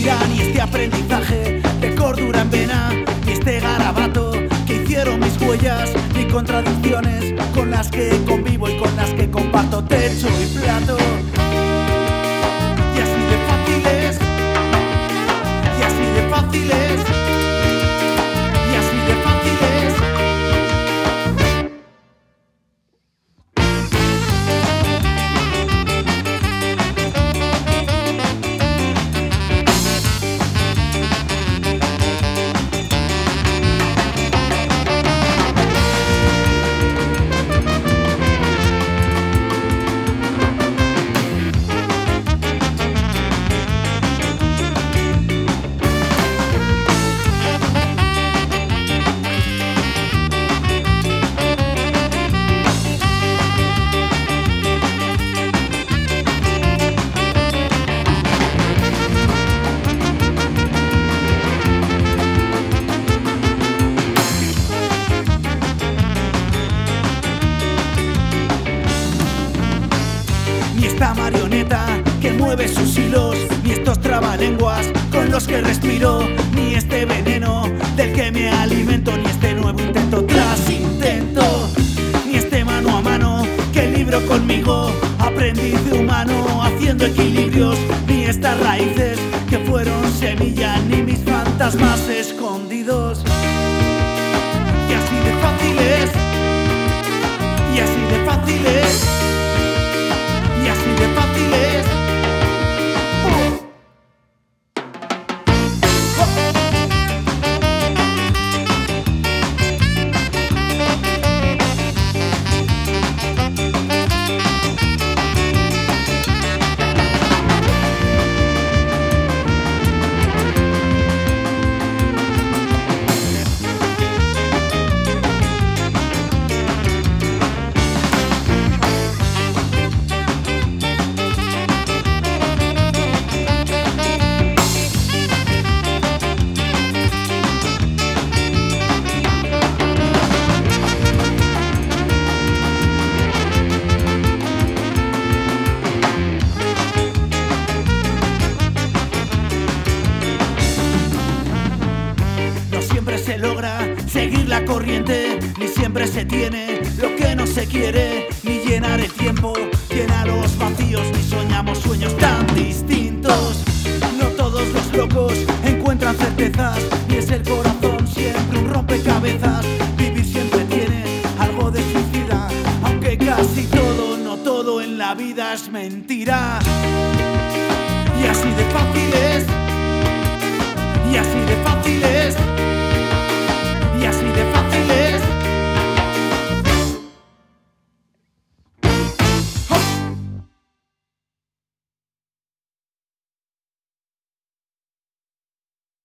mentira, ni este aprendizaje de cordura en vena, ni este garabato que hicieron mis huellas, ni contradicciones con las que convivo y con las que comparto techo y plato. Y así de fáciles, y así de fáciles, y así de fáciles. Ni esta marioneta que mueve sus hilos, ni estos trabalenguas con los que respiro, ni este veneno del que me alimento, ni este nuevo intento tras intento, ni este mano a mano que libro conmigo, aprendiz de humano haciendo equilibrios, ni estas raíces que fueron semilla, ni mis fantasmas escondidos. Y así de fáciles, y así de fáciles, y así de fáciles. Se logra seguir la corriente, ni siempre se tiene lo que no se quiere, ni llenar el tiempo llena los vacíos, ni soñamos sueños tan distintos. No todos los locos encuentran certezas, ni es el corazón siempre un rompecabezas. Vivir siempre tiene algo de suicida, aunque casi todo, no todo en la vida es mentira. Y así de fáciles, y así de fáciles.